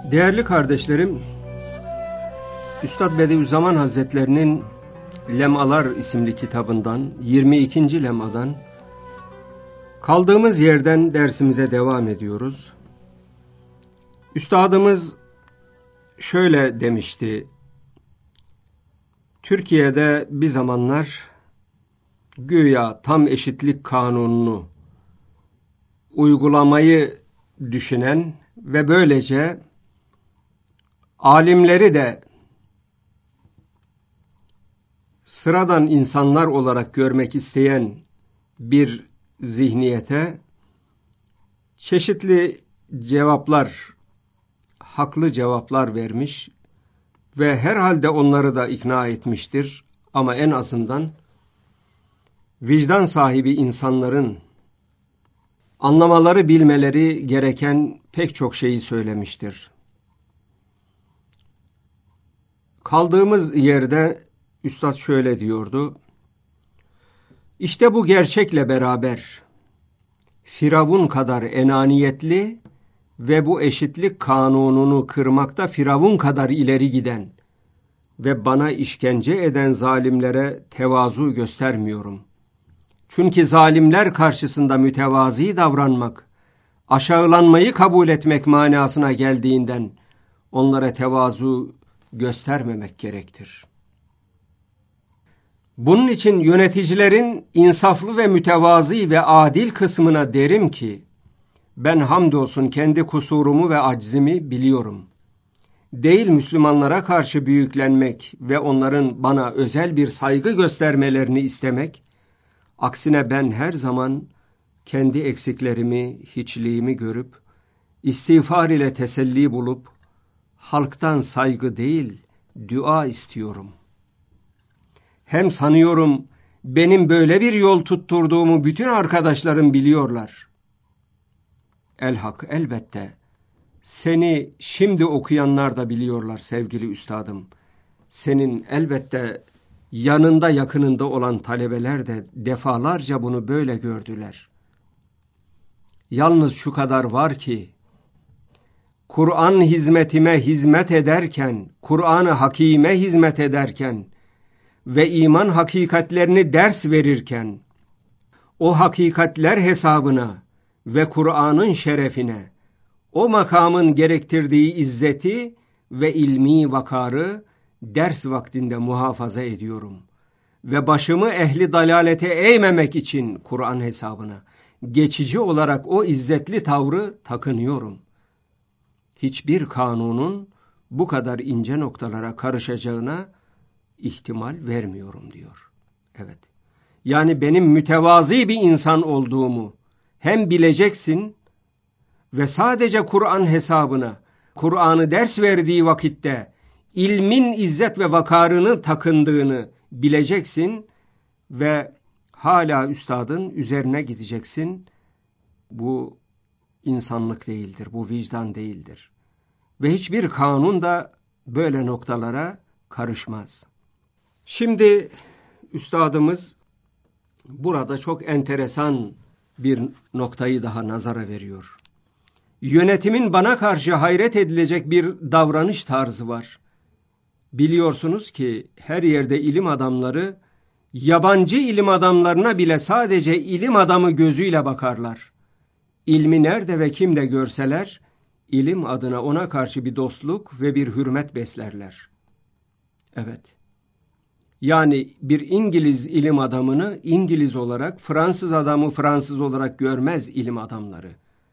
Değerli kardeşlerim, Üstad Bediüzzaman Hazretlerinin Lemalar isimli kitabından 22. lemadan kaldığımız yerden dersimize devam ediyoruz. Üstadımız şöyle demişti: Türkiye'de bir zamanlar güya tam eşitlik kanununu uygulamayı düşünen ve böylece alimleri de sıradan insanlar olarak görmek isteyen bir zihniyete çeşitli cevaplar, haklı cevaplar vermiş ve herhalde onları da ikna etmiştir. Ama en azından vicdan sahibi insanların anlamaları, bilmeleri gereken pek çok şeyi söylemiştir. Kaldığımız yerde Üstad şöyle diyordu: İşte bu gerçekle beraber Firavun kadar enaniyetli ve bu eşitlik kanununu kırmakta Firavun kadar ileri giden ve bana işkence eden zalimlere tevazu göstermiyorum. Çünkü zalimler karşısında mütevazi davranmak, aşağılanmayı kabul etmek manasına geldiğinden onlara tevazu göstermemek gerektir. Bunun için yöneticilerin insaflı ve mütevazi ve adil kısmına derim ki, ben hamdolsun kendi kusurumu ve aczimi biliyorum. Değil Müslümanlara karşı büyüklenmek ve onların bana özel bir saygı göstermelerini istemek, aksine ben her zaman kendi eksiklerimi, hiçliğimi görüp, istiğfar ile teselli bulup, halktan saygı değil, dua istiyorum. Hem sanıyorum benim böyle bir yol tutturduğumu bütün arkadaşlarım biliyorlar. Elhak elbette. Seni şimdi okuyanlar da biliyorlar sevgili üstadım. Senin elbette yanında yakınında olan talebeler de defalarca bunu böyle gördüler. Yalnız şu kadar var ki, Kur'an hizmetime hizmet ederken, Kur'an-ı Hakîm'e hizmet ederken ve iman hakikatlerini ders verirken, o hakikatler hesabına ve Kur'an'ın şerefine, o makamın gerektirdiği izzeti ve ilmi vakarı ders vaktinde muhafaza ediyorum. Ve başımı ehli dalalete eğmemek için Kur'an hesabına, geçici olarak o izzetli tavrı takınıyorum. Hiçbir kanunun bu kadar ince noktalara karışacağına ihtimal vermiyorum diyor. Evet. Yani benim mütevazi bir insan olduğumu hem bileceksin ve sadece Kur'an hesabına, Kur'an'ı ders verdiği vakitte ilmin izzet ve vakarını takındığını bileceksin ve hala üstadın üzerine gideceksin. Bu insanlık değildir, bu vicdan değildir. Ve hiçbir kanun da böyle noktalara karışmaz. Şimdi üstadımız burada çok enteresan bir noktayı daha nazara veriyor. Yönetimin bana karşı hayret edilecek bir davranış tarzı var. Biliyorsunuz ki her yerde ilim adamları, yabancı ilim adamlarına bile sadece ilim adamı gözüyle bakarlar. İlmi nerede ve kimde görseler, ilim adına ona karşı bir dostluk ve bir hürmet beslerler. Evet. Yani bir İngiliz ilim adamını İngiliz olarak, Fransız adamı Fransız olarak görmez ilim adamları.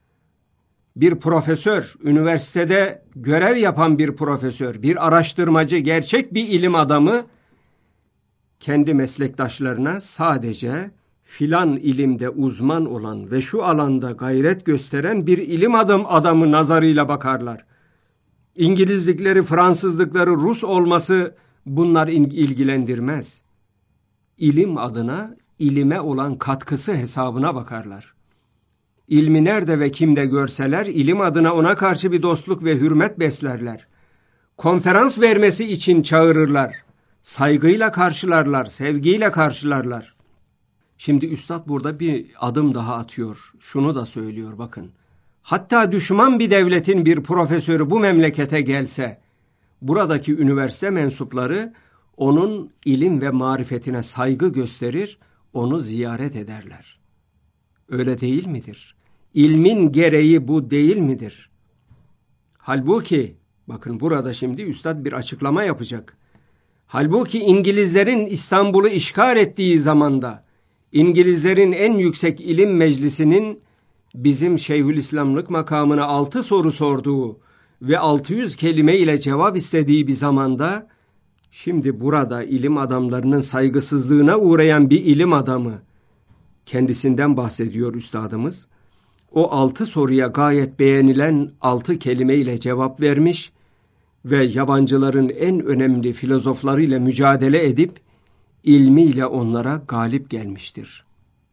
Bir profesör, üniversitede görev yapan bir profesör, bir araştırmacı, gerçek bir ilim adamı, kendi meslektaşlarına sadece filan ilimde uzman olan ve şu alanda gayret gösteren bir ilim adamı nazarıyla bakarlar. İngilizlikleri, Fransızlıkları, Rus olması bunlar ilgilendirmez. İlim adına, ilime olan katkısı hesabına bakarlar. İlmi nerede ve kimde görseler, ilim adına ona karşı bir dostluk ve hürmet beslerler. Konferans vermesi için çağırırlar. Saygıyla karşılarlar, sevgiyle karşılarlar. Şimdi üstad burada bir adım daha atıyor. Şunu da söylüyor bakın. Hatta düşman bir devletin bir profesörü bu memlekete gelse, buradaki üniversite mensupları onun ilim ve marifetine saygı gösterir, onu ziyaret ederler. Öyle değil midir? İlmin gereği bu değil midir? Halbuki, bakın burada şimdi üstad bir açıklama yapacak. Halbuki İngilizlerin İstanbul'u işgal ettiği zamanda, İngilizlerin en yüksek ilim meclisinin bizim Şeyhülislamlık makamına 6 soru sorduğu ve 600 kelime ile cevap istediği bir zamanda, şimdi burada ilim adamlarının saygısızlığına uğrayan bir ilim adamı, kendisinden bahsediyor üstadımız. O 6 soruya gayet beğenilen 6 kelime ile cevap vermiş ve yabancıların en önemli filozoflarıyla mücadele edip ilmiyle onlara galip gelmiştir.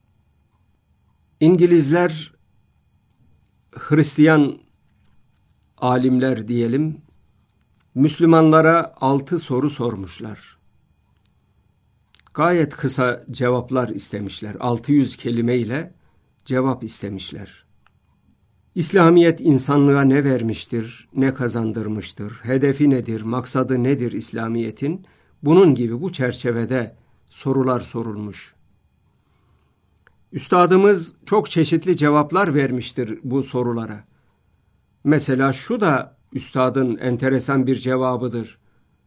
İngilizler, Hristiyan alimler diyelim, Müslümanlara 6 soru sormuşlar. Gayet kısa cevaplar istemişler. 600 kelime ile cevap istemişler. İslamiyet insanlığa ne vermiştir, ne kazandırmıştır, hedefi nedir, maksadı nedir İslamiyet'in? Bunun gibi bu çerçevede sorular sorulmuş. Üstadımız çok çeşitli cevaplar vermiştir bu sorulara. Mesela şu da üstadın enteresan bir cevabıdır.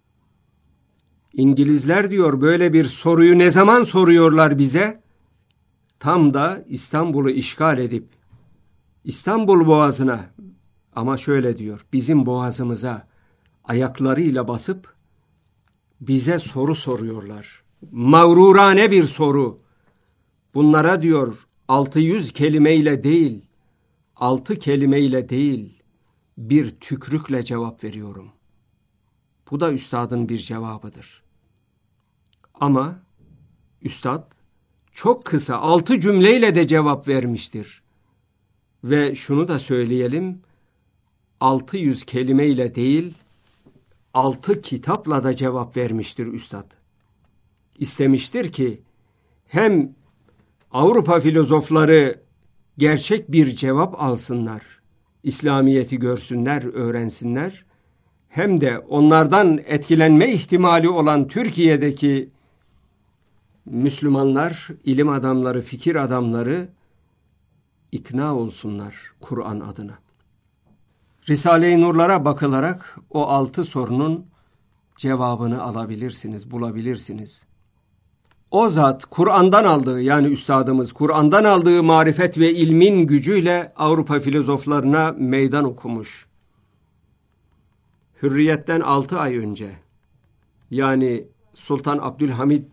İngilizler diyor böyle bir soruyu ne zaman soruyorlar bize? Tam da İstanbul'u işgal edip İstanbul Boğazı'na, ama şöyle diyor, bizim boğazımıza ayaklarıyla basıp bize soru soruyorlar. Mağrurane bir soru. Bunlara diyor 600 kelimeyle değil, 6 kelimeyle değil, bir tükrükle cevap veriyorum. Bu da üstadın bir cevabıdır. Ama üstad çok kısa 6 cümleyle de cevap vermiştir. Ve şunu da söyleyelim, 600 kelimeyle değil, 6 kitapla da cevap vermiştir üstad. İstemiştir ki hem Avrupa filozofları gerçek bir cevap alsınlar, İslamiyet'i görsünler, öğrensinler, hem de onlardan etkilenme ihtimali olan Türkiye'deki Müslümanlar, ilim adamları, fikir adamları ikna olsunlar Kur'an adına. Risale-i Nurlara bakılarak o 6 sorunun cevabını alabilirsiniz, bulabilirsiniz. O zat Kur'an'dan aldığı, yani üstadımız Kur'an'dan aldığı marifet ve ilmin gücüyle Avrupa filozoflarına meydan okumuş. Hürriyet'ten 6 ay önce, yani Sultan Abdülhamid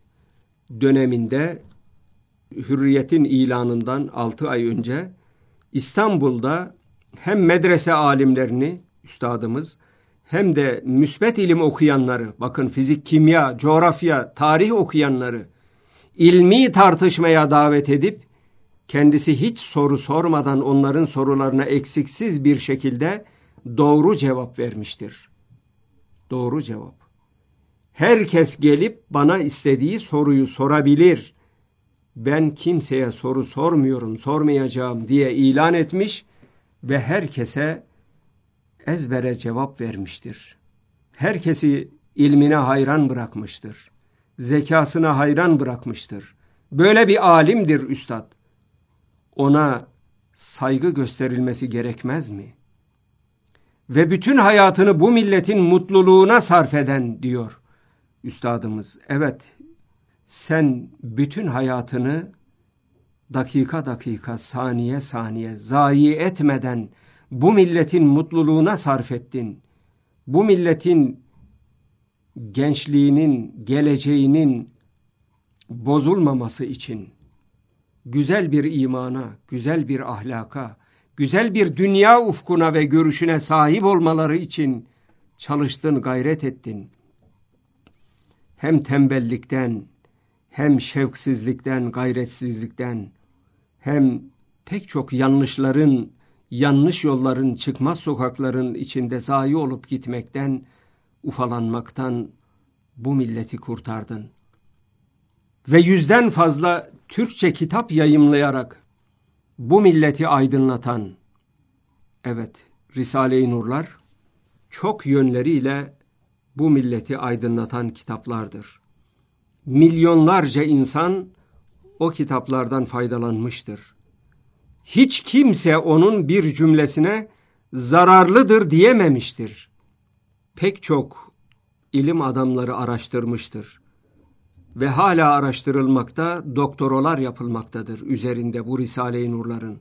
döneminde, Hürriyet'in ilanından 6 ay önce İstanbul'da hem medrese alimlerini üstadımız hem de müsbet ilim okuyanları, bakın fizik, kimya, coğrafya, tarih okuyanları ilmi tartışmaya davet edip kendisi hiç soru sormadan onların sorularına eksiksiz bir şekilde doğru cevap vermiştir. Doğru cevap. Herkes gelip bana istediği soruyu sorabilir. Ben kimseye soru sormuyorum, sormayacağım diye ilan etmiş ve herkese ezbere cevap vermiştir. Herkesi ilmine hayran bırakmıştır. Zekasına hayran bırakmıştır. Böyle bir alimdir üstad. Ona saygı gösterilmesi gerekmez mi? Ve bütün hayatını bu milletin mutluluğuna sarf eden diyor üstadımız. Evet, sen bütün hayatını dakika dakika, saniye saniye zayi etmeden bu milletin mutluluğuna sarf ettin. Bu milletin gençliğinin, geleceğinin bozulmaması için güzel bir imana, güzel bir ahlaka, güzel bir dünya ufkuna ve görüşüne sahip olmaları için çalıştın, gayret ettin. Hem tembellikten, hem şevksizlikten, gayretsizlikten, hem pek çok yanlışların, yanlış yolların, çıkmaz sokakların içinde zayi olup gitmekten, ufalanmaktan bu milleti kurtardın. Ve 100'den fazla Türkçe kitap yayımlayarak bu milleti aydınlatan, Evet, Risale-i Nurlar çok yönleriyle bu milleti aydınlatan kitaplardır. Milyonlarca insan o kitaplardan faydalanmıştır. Hiç kimse onun bir cümlesine zararlıdır diyememiştir. Pek çok ilim adamları araştırmıştır. Ve hala araştırılmakta, doktoralar yapılmaktadır üzerinde bu Risale-i Nurların.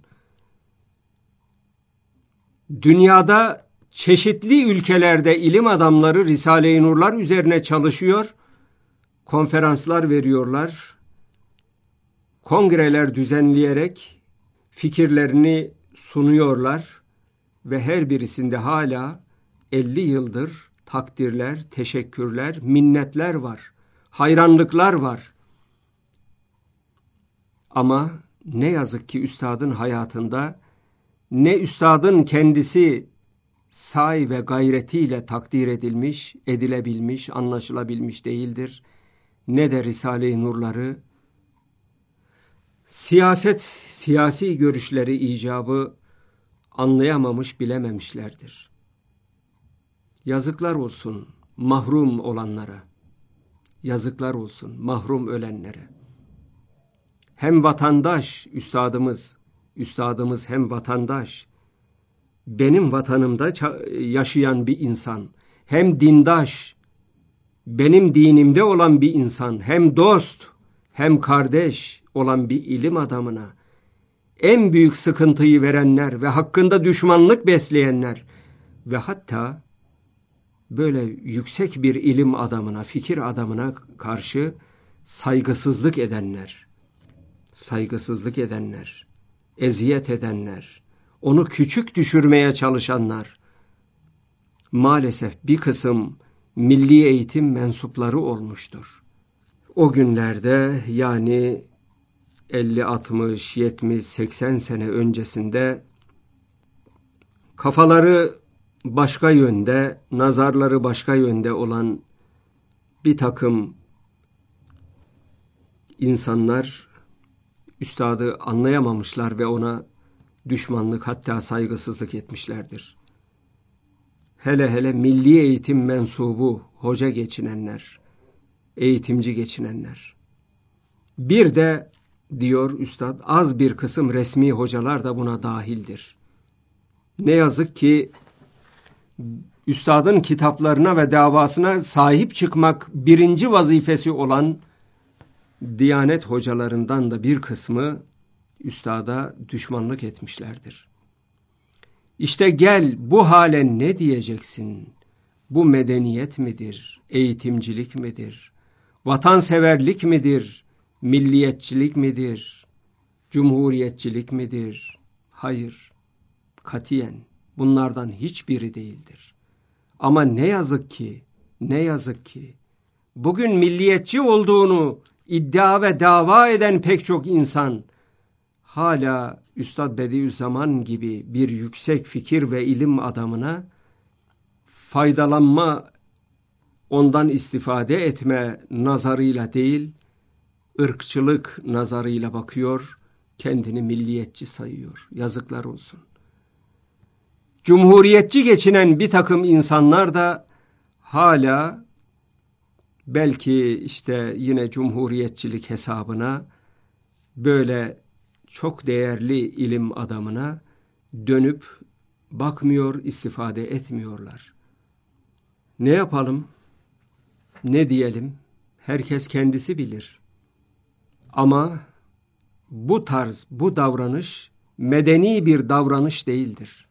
Dünyada çeşitli ülkelerde ilim adamları Risale-i Nurlar üzerine çalışıyor, konferanslar veriyorlar, kongreler düzenleyerek fikirlerini sunuyorlar ve her birisinde hala 50 yıldır takdirler, teşekkürler, minnetler var, hayranlıklar var. Ama ne yazık ki üstadın hayatında ne üstadın kendisi sahi ve gayretiyle takdir edilmiş, edilebilmiş, anlaşılabilmiş değildir. Ne de Risale-i Nurları siyasi görüşleri icabı anlayamamış, bilememişlerdir. Yazıklar olsun mahrum olanlara. Yazıklar olsun mahrum ölenlere. Hem vatandaş üstadımız hem vatandaş, benim vatanımda yaşayan bir insan, hem dindaş, benim dinimde olan bir insan, hem dost, hem kardeş olan bir ilim adamına en büyük sıkıntıyı verenler ve hakkında düşmanlık besleyenler ve hatta böyle yüksek bir ilim adamına, fikir adamına karşı saygısızlık edenler, eziyet edenler, onu küçük düşürmeye çalışanlar, maalesef bir kısım milli eğitim mensupları olmuştur. O günlerde yani 50, 60, 70, 80 sene öncesinde kafaları başka yönde, nazarları başka yönde olan bir takım insanlar üstadı anlayamamışlar ve ona düşmanlık hatta saygısızlık etmişlerdir. Hele hele milli eğitim mensubu, hoca geçinenler, eğitimci geçinenler. Bir de diyor üstad, az bir kısım resmi hocalar da buna dahildir. Ne yazık ki üstadın kitaplarına ve davasına sahip çıkmak birinci vazifesi olan Diyanet hocalarından da bir kısmı üstada düşmanlık etmişlerdir. İşte gel bu hale ne diyeceksin? Bu medeniyet midir? Eğitimcilik midir? Vatanseverlik midir? Milliyetçilik midir? Cumhuriyetçilik midir? Hayır, katiyen bunlardan hiçbiri değildir. Ama ne yazık ki bugün milliyetçi olduğunu iddia ve dava eden pek çok insan hala Üstad Bediüzzaman gibi bir yüksek fikir ve ilim adamına faydalanma, ondan istifade etme nazarıyla değil, ırkçılık nazarıyla bakıyor, kendini milliyetçi sayıyor. Yazıklar olsun. Cumhuriyetçi geçinen bir takım insanlar da hala belki işte yine cumhuriyetçilik hesabına böyle çok değerli ilim adamına dönüp bakmıyor, istifade etmiyorlar. Ne yapalım? Ne diyelim? Herkes kendisi bilir. Ama bu tarz, bu davranış medeni bir davranış değildir.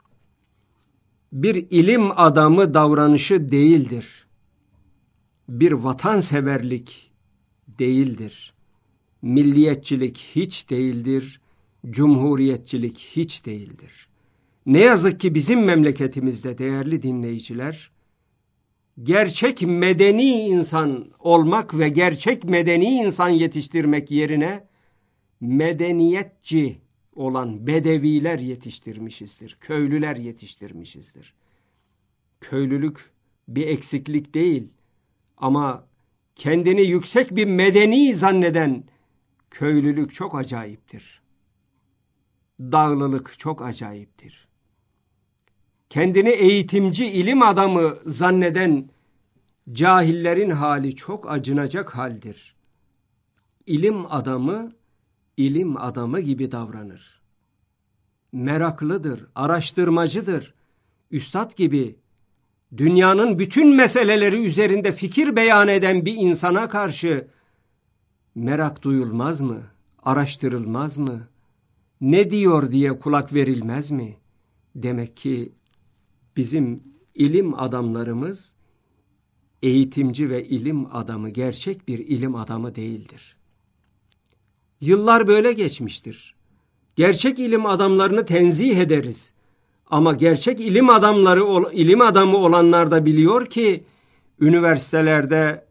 Bir ilim adamı davranışı değildir. Bir vatanseverlik değildir. Milliyetçilik hiç değildir. Cumhuriyetçilik hiç değildir. Ne yazık ki bizim memleketimizde değerli dinleyiciler, gerçek medeni insan olmak ve gerçek medeni insan yetiştirmek yerine medeniyetçi olan bedeviler yetiştirmişizdir. Köylüler yetiştirmişizdir. Köylülük bir eksiklik değil ama kendini yüksek bir medeni zanneden köylülük çok acayiptir. Dağlılık çok acayiptir. kendini eğitimci, ilim adamı zanneden cahillerin hali çok acınacak haldir. İlim adamı, ilim adamı gibi davranır. Meraklıdır, araştırmacıdır. Üstad gibi dünyanın bütün meseleleri üzerinde fikir beyan eden bir insana karşı merak duyulmaz mı? Araştırılmaz mı? Ne diyor diye kulak verilmez mi? Demek ki bizim ilim adamlarımız eğitimci ve ilim adamı, gerçek bir ilim adamı değildir. Yıllar böyle geçmiştir. Gerçek ilim adamlarını tenzih ederiz. Ama gerçek ilim adamı olanlar da biliyor ki üniversitelerde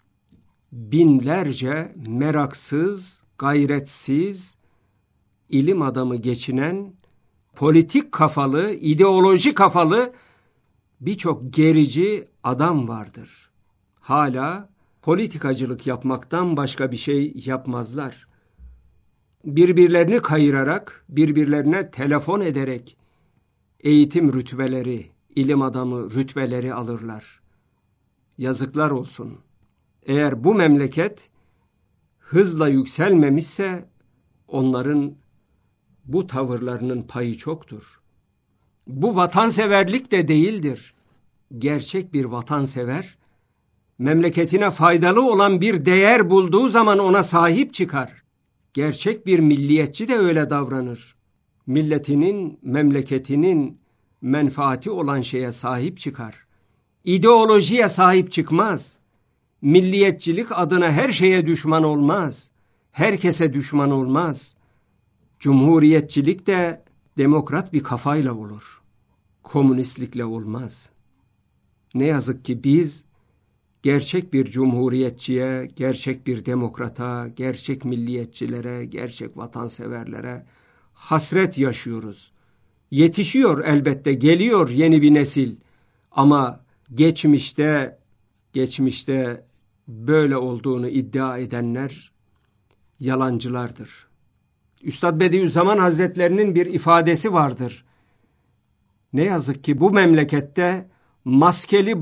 binlerce meraksız, gayretsiz, ilim adamı geçinen, politik kafalı, ideoloji kafalı birçok gerici adam vardır. Hala politikacılık yapmaktan başka bir şey yapmazlar. Birbirlerini kayırarak, birbirlerine telefon ederek eğitim rütbeleri, ilim adamı rütbeleri alırlar. Yazıklar olsun. Eğer bu memleket hızla yükselmemişse onların bu tavırlarının payı çoktur. Bu vatanseverlik de değildir. Gerçek bir vatansever, memleketine faydalı olan bir değer bulduğu zaman ona sahip çıkar. Gerçek bir milliyetçi de öyle davranır. Milletinin, memleketinin menfaati olan şeye sahip çıkar. İdeolojiye sahip çıkmaz. Milliyetçilik adına her şeye düşman olmaz. Herkese düşman olmaz. Cumhuriyetçilik de demokrat bir kafayla olur. Komünistlikle olmaz. Ne yazık ki biz gerçek bir cumhuriyetçiye, gerçek bir demokrata, gerçek milliyetçilere, gerçek vatanseverlere hasret yaşıyoruz. Yetişiyor elbette, geliyor yeni bir nesil. Ama geçmişte böyle olduğunu iddia edenler yalancılardır. Üstad Bediüzzaman Hazretlerinin bir ifadesi vardır. Ne yazık ki bu memlekette maskeli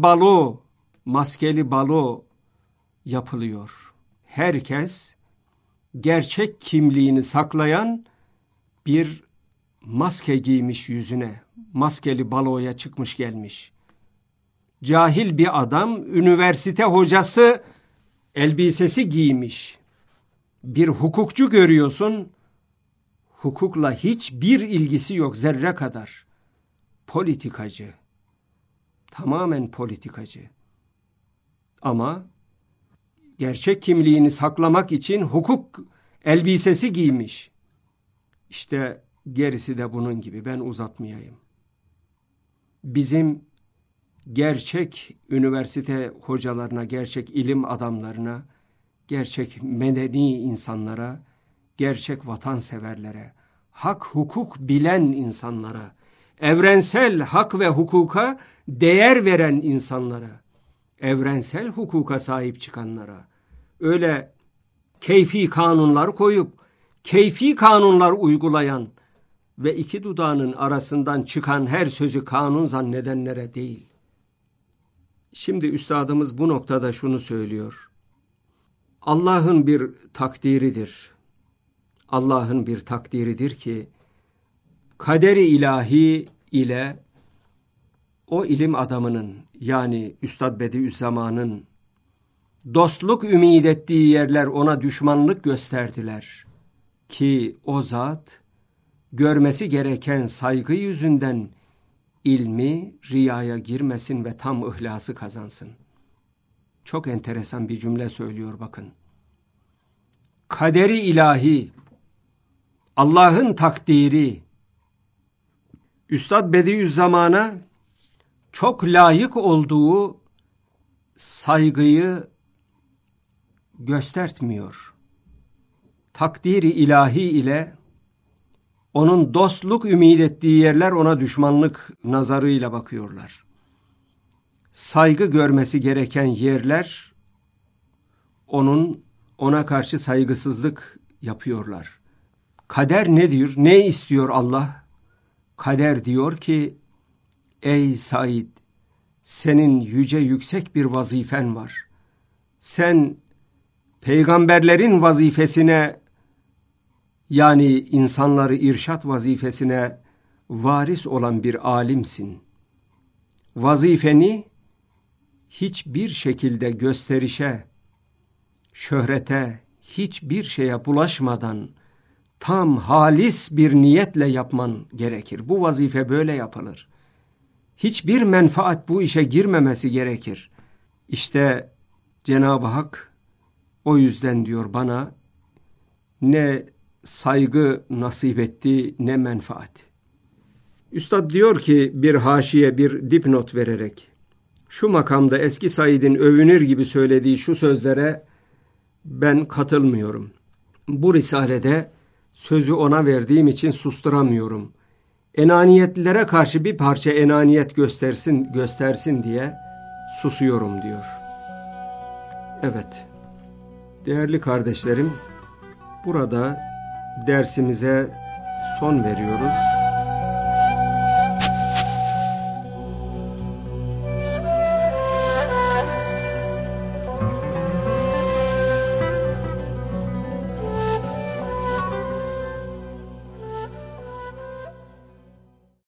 balo yapılıyor. Herkes gerçek kimliğini saklayan bir maske giymiş yüzüne. Maskeli baloya çıkmış gelmiş. Cahil bir adam, üniversite hocası elbisesi giymiş. Bir hukukçu görüyorsun, hukukla hiçbir ilgisi yok zerre kadar. Politikacı. Tamamen politikacı. Ama gerçek kimliğini saklamak için hukuk elbisesi giymiş. İşte gerisi de bunun gibi. Ben uzatmayayım. Bizim gerçek üniversite hocalarına, gerçek ilim adamlarına, gerçek medeni insanlara, gerçek vatanseverlere, hak hukuk bilen insanlara, evrensel hak ve hukuka değer veren insanlara, evrensel hukuka sahip çıkanlara, öyle keyfi kanunlar koyup, keyfi kanunlar uygulayan ve iki dudağının arasından çıkan her sözü kanun zannedenlere değil. Şimdi üstadımız bu noktada şunu söylüyor. Allah'ın bir takdiridir. Allah'ın bir takdiridir ki, kaderi ilahi ile o ilim adamının, yani Üstad Bediüzzaman'ın dostluk ümid ettiği yerler ona düşmanlık gösterdiler. Ki o zat görmesi gereken saygı yüzünden ilmi riyaya girmesin ve tam ihlası kazansın. Çok enteresan bir cümle söylüyor bakın. Kaderi ilahi, Allah'ın takdiri, Üstad Bediüzzaman'a çok layık olduğu saygıyı göstertmiyor. Takdiri ilahi ile onun dostluk ümid ettiği yerler ona düşmanlık nazarıyla bakıyorlar. Saygı görmesi gereken yerler ona karşı saygısızlık yapıyorlar. Kader nedir? Ne istiyor Allah? Kader diyor ki Ey Said, senin yüce yüksek bir vazifen var. Sen peygamberlerin vazifesine, yani insanları irşat vazifesine varis olan bir alimsin. Vazifeni hiçbir şekilde gösterişe, şöhrete, hiçbir şeye bulaşmadan tam halis bir niyetle yapman gerekir. Bu vazife böyle yapılır. Hiçbir menfaat bu işe girmemesi gerekir. İşte Cenab-ı Hak o yüzden diyor bana ne saygı nasip etti ne menfaat. Üstad diyor ki bir haşiye, bir dipnot vererek, şu makamda eski Said'in övünür gibi söylediği şu sözlere ben katılmıyorum. Bu risalede sözü ona verdiğim için susturamıyorum. Enaniyetlilere karşı bir parça enaniyet göstersin diye susuyorum diyor. Evet, değerli kardeşlerim, burada dersimize son veriyoruz.